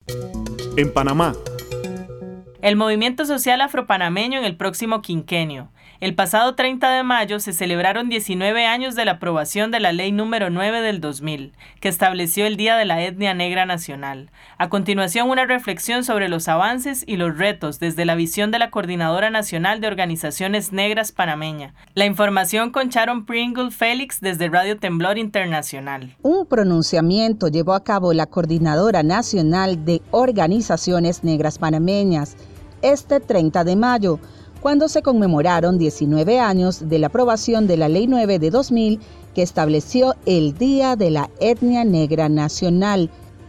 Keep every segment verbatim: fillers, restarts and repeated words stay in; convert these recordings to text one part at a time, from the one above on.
En Panamá. El movimiento social afropanameño en el próximo quinquenio. El pasado treinta de mayo se celebraron diecinueve años de la aprobación de la Ley número nueve del dos mil, que estableció el Día de la Etnia Negra Nacional. A continuación, una reflexión sobre los avances y los retos desde la visión de la Coordinadora Nacional de Organizaciones Negras Panameña. La información con Sharon Pringle Félix desde Radio Temblor Internacional. Un pronunciamiento llevó a cabo la Coordinadora Nacional de Organizaciones Negras Panameñas este treinta de mayo, cuando se conmemoraron diecinueve años de la aprobación de la Ley nueve de dos mil, que estableció el Día de la Etnia Negra Nacional.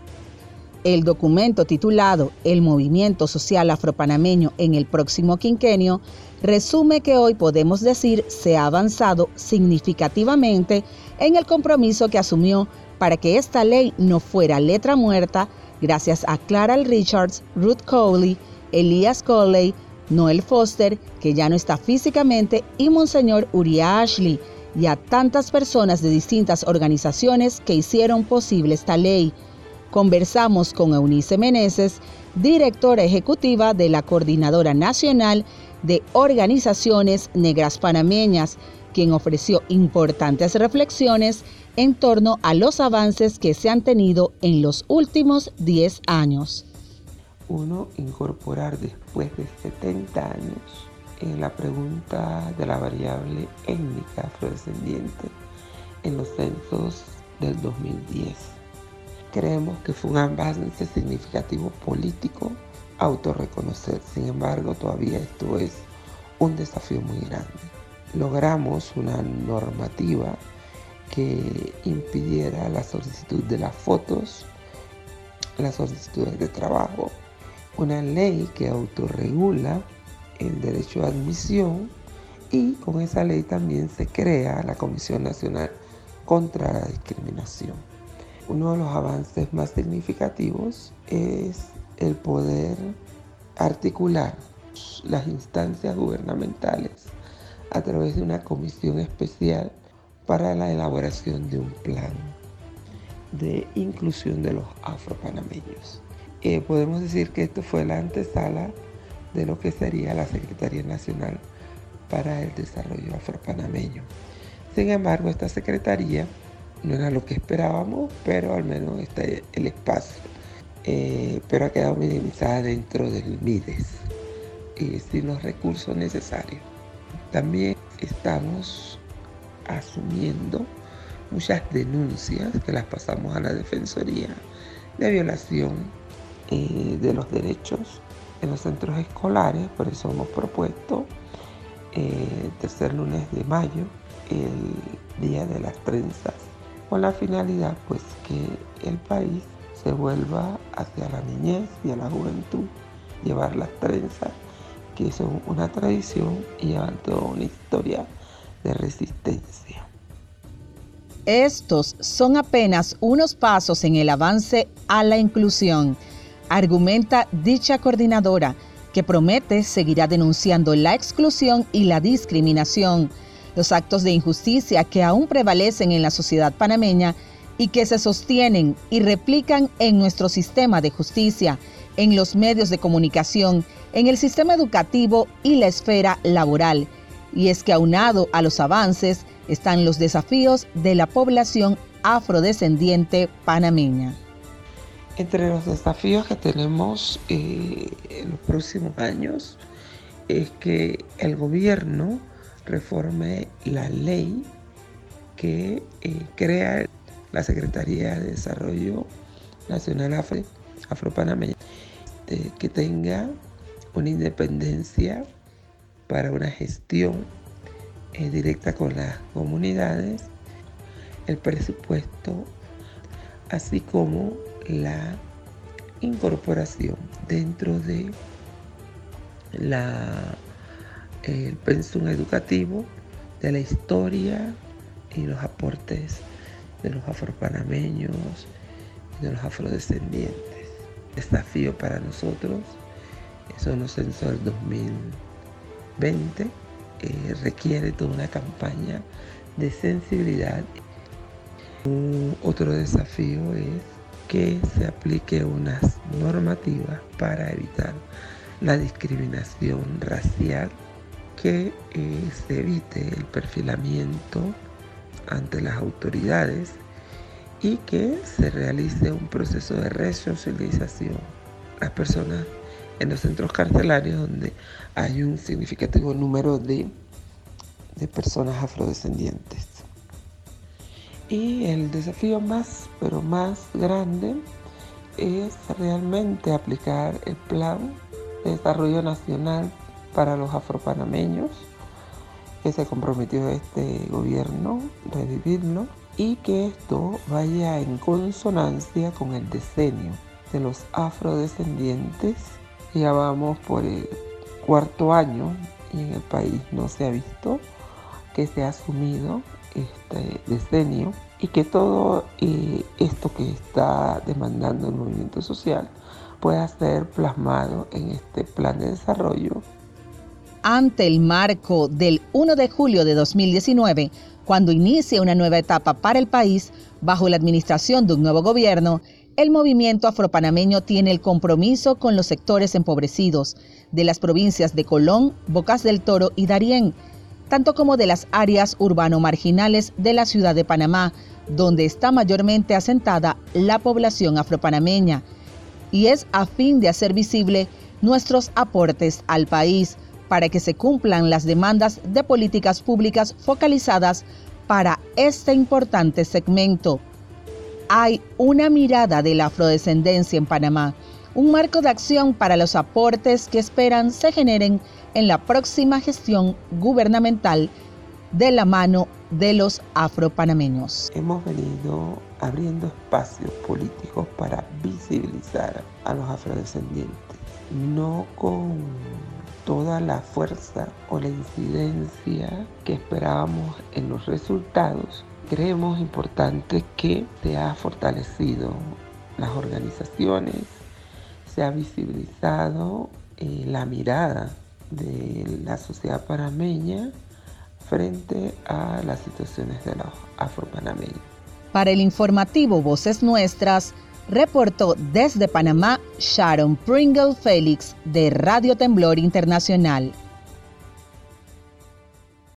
El documento titulado El Movimiento Social Afropanameño en el próximo quinquenio resume que hoy podemos decir se ha avanzado significativamente en el compromiso que asumió para que esta ley no fuera letra muerta, gracias a Clara Richards, Ruth Cowley, Elias Coley, Noel Foster, que ya no está físicamente, y Monseñor Uriah Ashley, y a tantas personas de distintas organizaciones que hicieron posible esta ley. Conversamos con Eunice Meneses, directora ejecutiva de la Coordinadora Nacional de Organizaciones Negras Panameñas, quien ofreció importantes reflexiones en torno a los avances que se han tenido en los últimos diez años. Uno, incorporar después de setenta años en la pregunta de la variable étnica afrodescendiente en los censos del dos mil diez. Creemos que fue un avance significativo político autorreconocer. Sin embargo, todavía esto es un desafío muy grande. Logramos una normativa que impidiera la solicitud de las fotos, las solicitudes de trabajo, una ley que autorregula el derecho a admisión, y con esa ley también se crea la Comisión Nacional contra la Discriminación. Uno de los avances más significativos es el poder articular las instancias gubernamentales a través de una comisión especial para la elaboración de un plan de inclusión de los afropanameños. Eh, podemos decir que esto fue la antesala de lo que sería la Secretaría Nacional para el Desarrollo Afropanameño. Sin embargo, esta secretaría no era lo que esperábamos, pero al menos está el espacio. Eh, pero ha quedado minimizada dentro del MIDES y sin los recursos necesarios. También estamos asumiendo muchas denuncias que las pasamos a la Defensoría de violación eh, de los derechos en los centros escolares. Por eso hemos propuesto eh, el tercer lunes de mayo, el Día de las Trenzas, con la finalidad pues que el país se vuelva hacia la niñez y a la juventud, llevar las trenzas, que son una tradición y llevan toda una historia de resistencia. Estos son apenas unos pasos en el avance a la inclusión, argumenta dicha coordinadora, que promete seguirá denunciando la exclusión y la discriminación, los actos de injusticia que aún prevalecen en la sociedad panameña y que se sostienen y replican en nuestro sistema de justicia, en los medios de comunicación, en el sistema educativo y la esfera laboral. Y es que aunado a los avances están los desafíos de la población afrodescendiente panameña. Entre los desafíos que tenemos eh, en los próximos años es que el gobierno reforme la ley que eh, crea la Secretaría de Desarrollo Nacional Afro, Afropanameña, eh, que tenga una independencia para una gestión eh, directa con las comunidades, el presupuesto, así como la incorporación dentro de la, el pensum educativo de la historia y los aportes de los afropanameños y de los afrodescendientes. Desafío para nosotros son los censos del dos mil veinte, eh, requiere toda una campaña de sensibilidad. Un, otro desafío es que se aplique unas normativas para evitar la discriminación racial, que eh, se evite el perfilamiento ante las autoridades y que se realice un proceso de resocialización. Las personas en los centros carcelarios donde hay un significativo número de, de personas afrodescendientes. Y el desafío más, pero más grande es realmente aplicar el Plan de Desarrollo Nacional para los afropanameños, que se comprometió este gobierno de vivirlo, y que esto vaya en consonancia con el decenio de los afrodescendientes. Ya vamos por el cuarto año y en el país no se ha visto que se ha asumido este decenio y que todo eh, esto que está demandando el movimiento social pueda ser plasmado en este plan de desarrollo. Ante el marco del primero de julio de dos mil diecinueve, cuando inicia una nueva etapa para el país bajo la administración de un nuevo gobierno, el movimiento afropanameño tiene el compromiso con los sectores empobrecidos de las provincias de Colón, Bocas del Toro y Darién, tanto como de las áreas urbano-marginales de la ciudad de Panamá, donde está mayormente asentada la población afropanameña, y es a fin de hacer visible nuestros aportes al país para que se cumplan las demandas de políticas públicas focalizadas para este importante segmento. Hay una mirada de la afrodescendencia en Panamá, un marco de acción para los aportes que esperan se generen en la próxima gestión gubernamental de la mano de los afropanameños. Hemos venido abriendo espacios políticos para visibilizar a los afrodescendientes, no con toda la fuerza o la incidencia que esperábamos en los resultados. Creemos importante que se ha fortalecido las organizaciones, se ha visibilizado eh, la mirada de la sociedad panameña frente a las situaciones de los afropanameños. Para el informativo Voces Nuestras, reportó desde Panamá Sharon Pringle Félix de Radio Temblor Internacional.